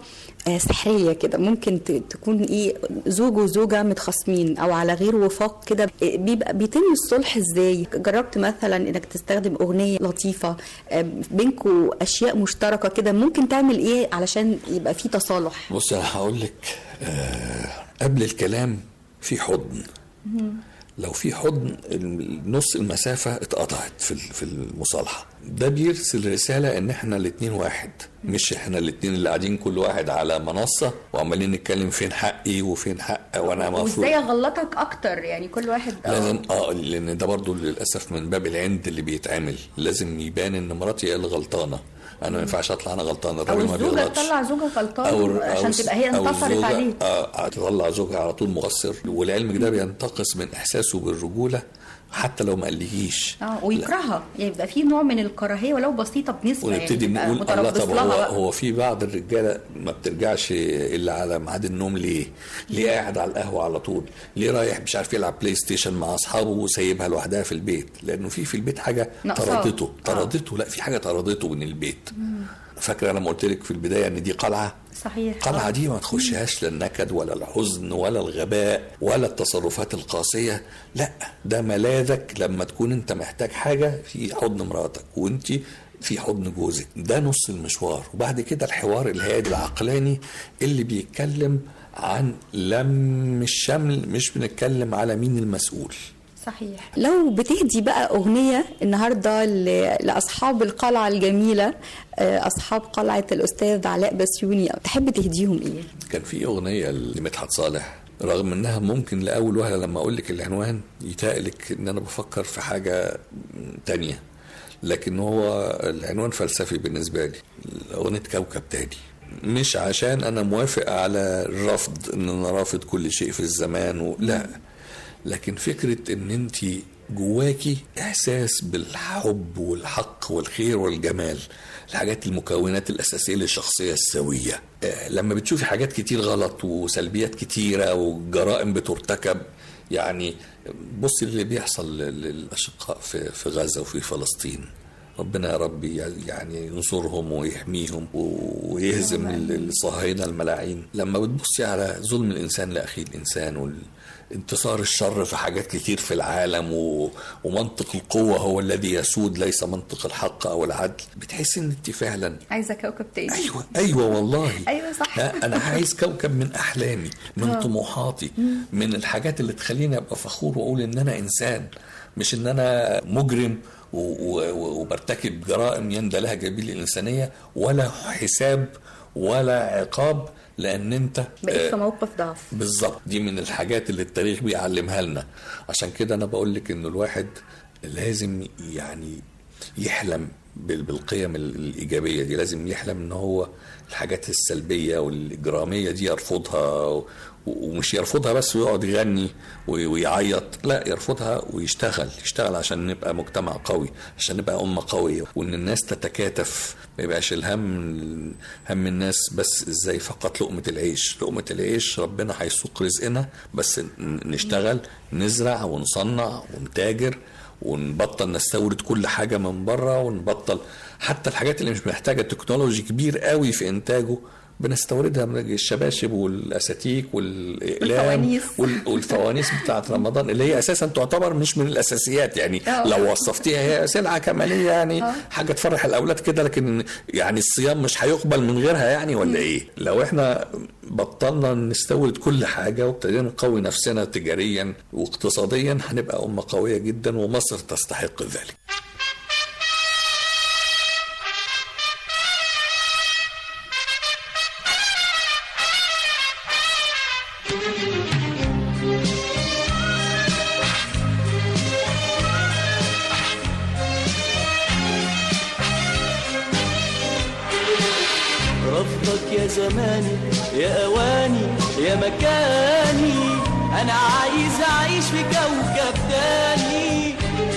[SPEAKER 2] سحرية كده ممكن تكون ايه، زوج وزوجة متخاصمين او على غير وفاق كده، بيبقى بيتم الصلح ازاي؟ جربت مثلا انك تستخدم اغنية لطيفة بينكوا اشياء مشتركة كده، ممكن تعمل ايه علشان يبقى في تصالح؟
[SPEAKER 5] بص انا هقول لك قبل الكلام في حضن. لو في حضن نص المسافة اتقطعت في المصالحة، ده بيرسل رسالة ان احنا الاتنين واحد، مش احنا الاتنين اللي قاعدين كل واحد على منصة وعمالين نتكلم فين حقي وفين حق وانا مفروض
[SPEAKER 2] وازاي اغلطك اكتر. يعني كل واحد
[SPEAKER 5] لازم لان ده برضو للأسف من باب العند اللي بيتعمل، لازم يبان ان مراتي هي اللي غلطانة، انا ما ينفعش اطلع انا غلطان، الراجل ما بيغلطش.
[SPEAKER 2] او تطلع زوجها غلطان عشان تبقى هي انتصرت عليه.
[SPEAKER 5] تطلع زوجها على طول مقصر، والعلم ده بينتقص من احساسه بالرجوله حتى لو ما قاليش
[SPEAKER 2] ويكرهها، يعني يبقى في نوع من الكراهيه ولو بسيطه بنسبه،
[SPEAKER 5] ونبتدي
[SPEAKER 2] يعني
[SPEAKER 5] نقول الله طب هو في بعض الرجاله ما بترجعش الا على ميعاد النوم، ليه قاعد على القهوه على طول، ليه رايح مش عارف يلعب بلاي ستيشن مع اصحابه وسايبها لوحدها في البيت، لانه في البيت حاجه طردته لا في حاجه طردته من البيت. فاكره لما قلت لك في البدايه ان دي قلعه.
[SPEAKER 2] صحيح.
[SPEAKER 5] القلعه دي ما تخشهاش لا النكد ولا الحزن ولا الغباء ولا التصرفات القاسيه، لا، ده ملاذك لما تكون انت محتاج حاجه في حضن مراتك وانت في حضن جوزك. ده نص المشوار. وبعد كده الحوار الهادي العقلاني اللي بيتكلم عن لم الشمل، مش بنتكلم على مين المسؤول.
[SPEAKER 2] صحيح. لو بتهدي بقى أغنية النهاردة لأصحاب القلعة الجميلة، أصحاب قلعة الأستاذ علاء بسيوني، تحب تهديهم إيه؟
[SPEAKER 5] كان في أغنية لمدحت صالح، رغم إنها ممكن لأول وهلة لما أقول لك العنوان يتقلك إن أنا بفكر في حاجة تانية، لكن هو العنوان فلسفي بالنسبة لي. أغنية كوكب تاني، مش عشان أنا موافق على الرفض إن أنا رافض كل شيء في الزمان لا، لكن فكرة ان انت جواكي احساس بالحب والحق والخير والجمال، الحاجات المكونات الاساسية للشخصية السوية. لما بتشوفي حاجات كتير غلط وسلبيات كتيرة وجرائم بترتكب، يعني بصي اللي بيحصل للاشقاء في غزة وفي فلسطين، ربنا يا رب يعني ينصرهم ويحميهم ويهزم الصهاينة الملاعين. لما بتبصي على ظلم الانسان لاخيه الانسان انتصار الشر في حاجات كتير في العالم ومنطق القوة هو الذي يسود ليس منطق الحق أو العدل، بتحس ان انت فعلا
[SPEAKER 2] عايزة كوكب تاني.
[SPEAKER 5] أيوة والله.
[SPEAKER 2] أيوة صح.
[SPEAKER 5] أنا عايز كوكب من أحلامي، من طموحاتي، من الحاجات اللي تخليني أبقى فخور وأقول ان أنا إنسان، مش ان أنا مجرم وبرتكب جرائم يندى لها جبيل الإنسانية ولا حساب ولا عقاب لأن أنت
[SPEAKER 2] بقيت في موقف ضعف.
[SPEAKER 5] بالظبط. دي من الحاجات اللي التاريخ بيعلمها لنا. عشان كده أنا بقول لك إنه الواحد لازم يعني يحلم بالقيم الإيجابية دي، لازم يحلم إن هو الحاجات السلبية والإجرامية دي يرفضها، ومش يرفضها بس ويقعد يغني ويعيط، لا، يرفضها ويشتغل عشان نبقى مجتمع قوي، عشان نبقى أمة قوية، وإن الناس تتكاتف، ما يبقاش هم الناس بس ازاي فقط لقمة العيش ربنا هيسوق رزقنا، بس نشتغل نزرع ونصنع ونتاجر ونبطل نستورد كل حاجة من بره، ونبطل حتى الحاجات اللي مش محتاجة تكنولوجي كبير قوي في إنتاجه بنستوردها من الشباشب والأساتيك والإقلام والفوانيس بتاعت رمضان اللي هي أساسا تعتبر مش من الأساسيات، يعني لو وصفتيها هي سلعة كمالية، يعني حاجة تفرح الأولاد كده، لكن يعني الصيام مش هيقبل من غيرها يعني ولا إيه؟ لو إحنا بطلنا نستورد كل حاجة وابتدينا نقوي نفسنا تجاريا واقتصاديا هنبقى أمة قوية جدا، ومصر تستحق ذلك.
[SPEAKER 6] رفضك يا زماني يا أواني يا مكاني، أنا عايز أعيش في كوكب تاني.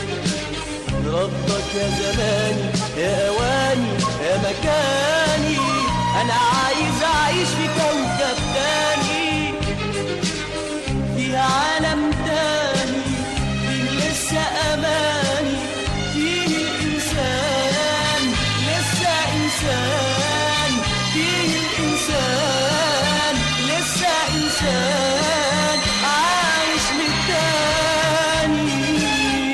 [SPEAKER 6] رفضك يا زماني يا أواني يا مكاني، أنا عايز أعيش في كوكب تاني، في عالم تاني، فيه لسه أماني، فيه الإنسان لسه إنسان، فيه الإنسان لسه إنسان عايش للتاني.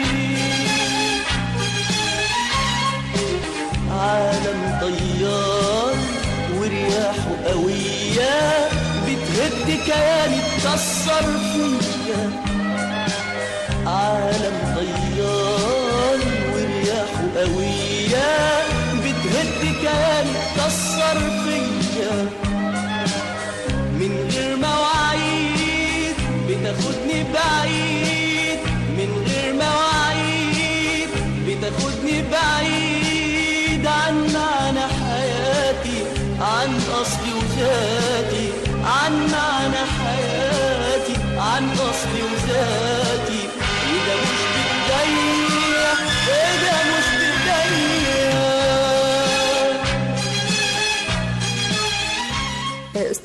[SPEAKER 6] عالم طيار ورياحه قوية بتهد كياني تكسر فيا. عالم طيار ورياحه قوية بتهد كياني تكسر فيا، من غير مواعيد بتاخدني بعيد، من غير مواعيد بتاخدني بعيد عن معنى حياتي، عن أصلي وذاتي، عن معنى حياتي، عن أصلي وذاتي. وده مش بإيديا، وده مش بإيديا.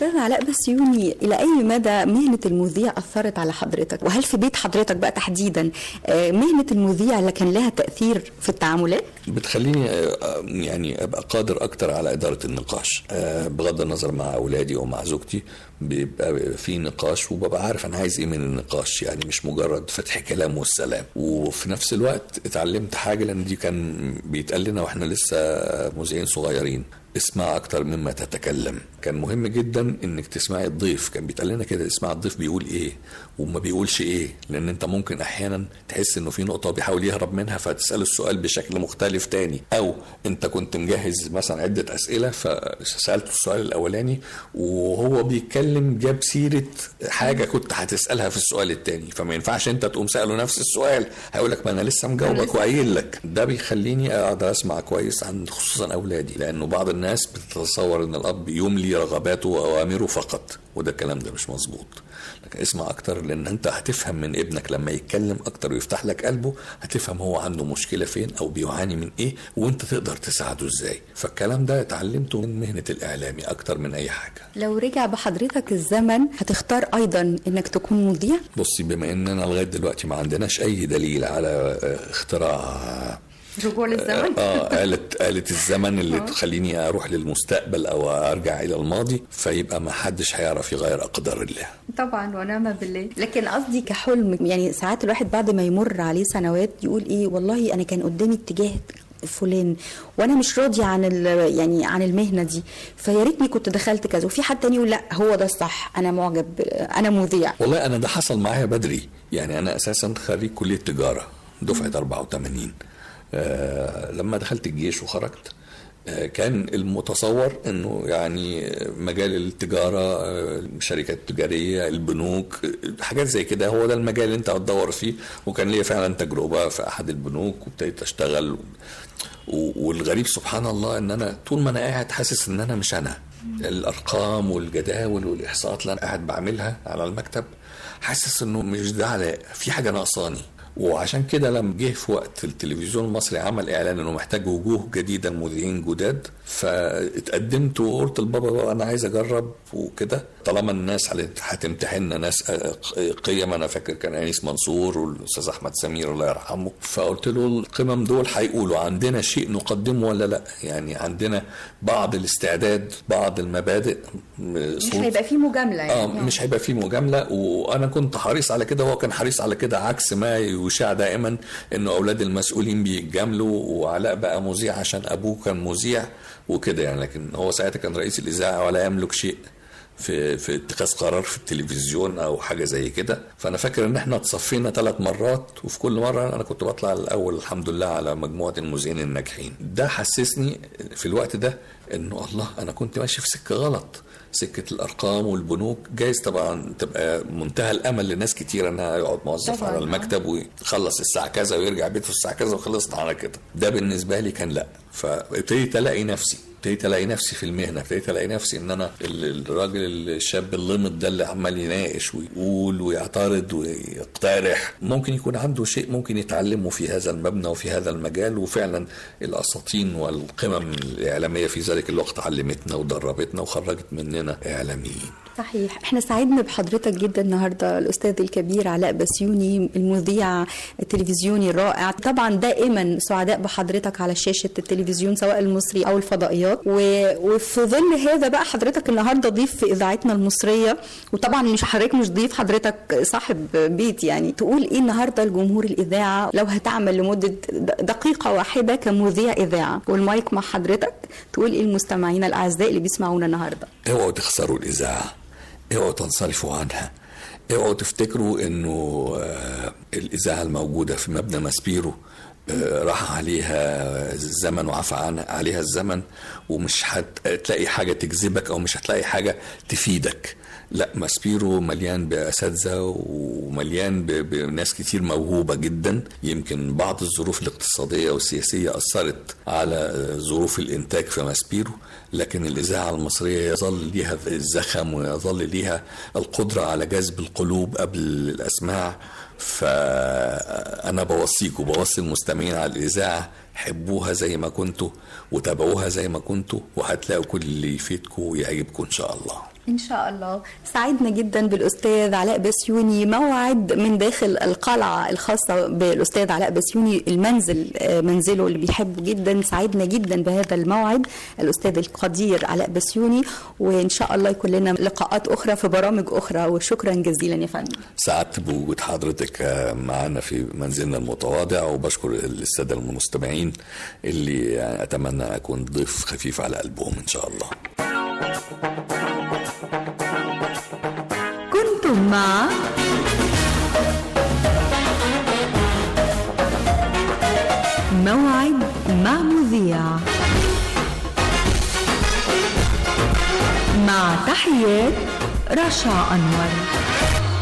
[SPEAKER 2] أستاذ علاء بسيوني، إلى أي مدى مهنة المذيع أثرت على حضرتك؟ وهل في بيت حضرتك بقى تحديدا مهنة المذيع اللي كان لها تأثير في التعاملات؟
[SPEAKER 5] بتخليني يعني أبقى قادر أكتر على إدارة النقاش، بغض النظر مع أولادي ومع زوجتي بيبقى في نقاش، وببقى عارف أنا عايز إيه من النقاش، يعني مش مجرد فتح كلام والسلام. وفي نفس الوقت اتعلمت حاجة، لأن دي كان بيتقال لنا وإحنا لسه مذيعين صغيرين: اسمع اكتر مما تتكلم. كان مهم جدا انك تسمعي الضيف، كان بيتقال لنا كده: اسمع الضيف بيقول ايه وما بيقولش ايه، لان انت ممكن احيانا تحس انه في نقطه بيحاول يهرب منها فتساله السؤال بشكل مختلف تاني، او انت كنت مجهز مثلا عده اسئله فسالته السؤال الاولاني وهو بيتكلم جاب سيره حاجه كنت هتسالها في السؤال التاني، فما ينفعش انت تقوم ساله نفس السؤال، هيقول لك ما انا لسه مجاوبك وقايل لك. ده بيخليني اقدر اسمع كويس عن خصوصا اولادي، لانه بعض الناس بتتصور ان الاب يملي رغباته واوامره فقط، وده الكلام ده مش مظبوط. لكن اسمع اكتر، لان انت هتفهم من ابنك لما يتكلم اكتر ويفتح لك قلبه، هتفهم هو عنده مشكله فين او بيعاني من ايه وانت تقدر تساعده ازاي. فالكلام ده اتعلمته من مهنه الاعلامي اكتر من اي حاجه.
[SPEAKER 2] لو رجع بحضرتك الزمن هتختار ايضا انك تكون مذيع؟
[SPEAKER 5] بصي، بما اننا لغايه دلوقتي ما عندناش اي دليل على اختراع
[SPEAKER 2] رجوع للزمن،
[SPEAKER 5] آلة الزمن اللي تخليني اروح للمستقبل او ارجع الى الماضي، فيبقى ما حدش هيعرف يغير اقدار الله
[SPEAKER 2] طبعا ونعم بالله. لكن قصدي كحلم، يعني ساعات الواحد بعد ما يمر عليه سنوات يقول ايه، والله انا كان قدامي اتجاه فلان وانا مش راضي عن يعني عن المهنه دي، فيا ريتني كنت دخلت كذا، وفي حد تاني يقول لا هو ده الصح، انا معجب، انا مذيع.
[SPEAKER 5] والله انا ده حصل معايا بدري، يعني انا اساسا خريج كليه تجاره دفعه 84. لما دخلت الجيش وخرجت كان المتصور انه يعني مجال التجاره، الشركات التجاريه، البنوك، حاجات زي كده، هو ده المجال اللي انت هتدور فيه. وكان لي فعلا تجربه في احد البنوك وابتديت اشتغل. والغريب سبحان الله ان انا طول ما انا قاعد حاسس ان انا مش انا. الارقام والجداول والاحصاءات اللي انا قاعد بعملها على المكتب حاسس انه مش ده علاء، في حاجه ناقصاني. وعشان كده لما جه في وقت التلفزيون المصري عمل اعلان انه محتاج وجوه جديده، مذيعين جداد، فاتقدمت وقلت لبابا انا عايز اجرب وكده، طالما الناس هتمتحننا ناس قيم. انا فاكر كان انيس منصور والاستاذ احمد سمير الله يرحمه، فقلت له القمم دول هيقولوا عندنا شيء نقدمه ولا لا، يعني عندنا بعض الاستعداد، بعض المبادئ،
[SPEAKER 2] مش هيبقى فيه مجامله يعني.
[SPEAKER 5] مش هيبقى فيه مجامله. وانا كنت حريص على كده وهو كان حريص على كده، عكس ما يشاع دائما انه اولاد المسؤولين بيتجاملوا وعلاء بقى مذيع عشان ابوه كان مذيع وكده يعني. لكن هو ساعتها كان رئيس الاذاعه ولا يملك شيء في اتخاذ قرار في التلفزيون او حاجه زي كده. فانا فاكر ان احنا اتصفينا 3 مرات، وفي كل مره انا كنت بطلع الاول الحمد لله على مجموعه المذيعين الناجحين. ده حسسني في الوقت ده انه الله، انا كنت ماشي في سكه غلط، سكه الارقام والبنوك. جايز طبعا تبقى منتهى الامل لناس كتير انها يقعد موظف على المكتب ويخلص الساعه كذا ويرجع بيته الساعه كذا وخلصنا على كده. ده بالنسبه لي كان لا. فابتديت الاقي نفسي في المهنه، ابتديت الاقي نفسي ان انا الراجل الشاب اللمض ده اللي عمال يناقش ويقول ويعترض ويقترح، ممكن يكون عنده شيء ممكن يتعلمه في هذا المبنى وفي هذا المجال. وفعلا الاساطين والقمم الاعلاميه في ذلك الوقت علمتنا ودربتنا وخرجت مننا اعلاميين.
[SPEAKER 2] صحيح. احنا سعدنا بحضرتك جدا النهارده الاستاذ الكبير علاء بسيوني، المذيع التلفزيوني الرائع. طبعا دائما سعداء بحضرتك على شاشه التلفزيون سواء المصري او الفضائيات. وفي ظل هذا بقى حضرتك النهارده ضيف في اذاعتنا المصريه، وطبعا مش حضرتك مش ضيف، حضرتك صاحب بيت. يعني تقول ايه النهارده لجمهور الاذاعه لو هتعمل لمده دقيقه واحده كمذيع اذاعه، والمايك مع حضرتك، تقول ايه المستمعين الاعزاء اللي بيسمعونا النهارده؟
[SPEAKER 5] اوعوا تخسروا الاذاعه، اوعوا تنصرفوا عنها، اوعوا تفتكروا انه الاذاعه الموجوده في مبنى ماسبيرو راح عليها الزمن وعفى عليها الزمن ومش هتلاقي حاجه تجذبك او مش هتلاقي حاجه تفيدك. لا، ماسبيرو مليان بأساتذة ومليان بناس كتير موهوبة جدا. يمكن بعض الظروف الاقتصادية والسياسية أثرت على ظروف الإنتاج في ماسبيرو، لكن الإذاعة المصرية يظل ليها الزخم ويظل ليها القدرة على جذب القلوب قبل الأسماع. فأنا بوصيكم، بوصي المستمعين على الإذاعة، حبوها زي ما كنتوا وتابعوها زي ما كنتوا، وهتلاقوا كل اللي يفيدكم ويعجبكم إن شاء الله.
[SPEAKER 2] إن شاء الله. سعدنا جدا بالأستاذ علاء بسيوني، موعد من داخل القلعة الخاصة بالأستاذ علاء بسيوني، المنزل منزله اللي بيحبه جدا. سعدنا جدا بهذا الموعد الأستاذ القدير علاء بسيوني، وإن شاء الله يكون لنا لقاءات أخرى في برامج أخرى، وشكرا جزيلا يا فندم.
[SPEAKER 5] سعدت بوجود حضرتك معنا في منزلنا المتواضع، وبشكر السادة المستمعين اللي يعني أتمنى أكون ضيف خفيف على قلبهم إن شاء الله.
[SPEAKER 4] كنتم مع موعد مع مذيع، مع تحيات رشا أنور.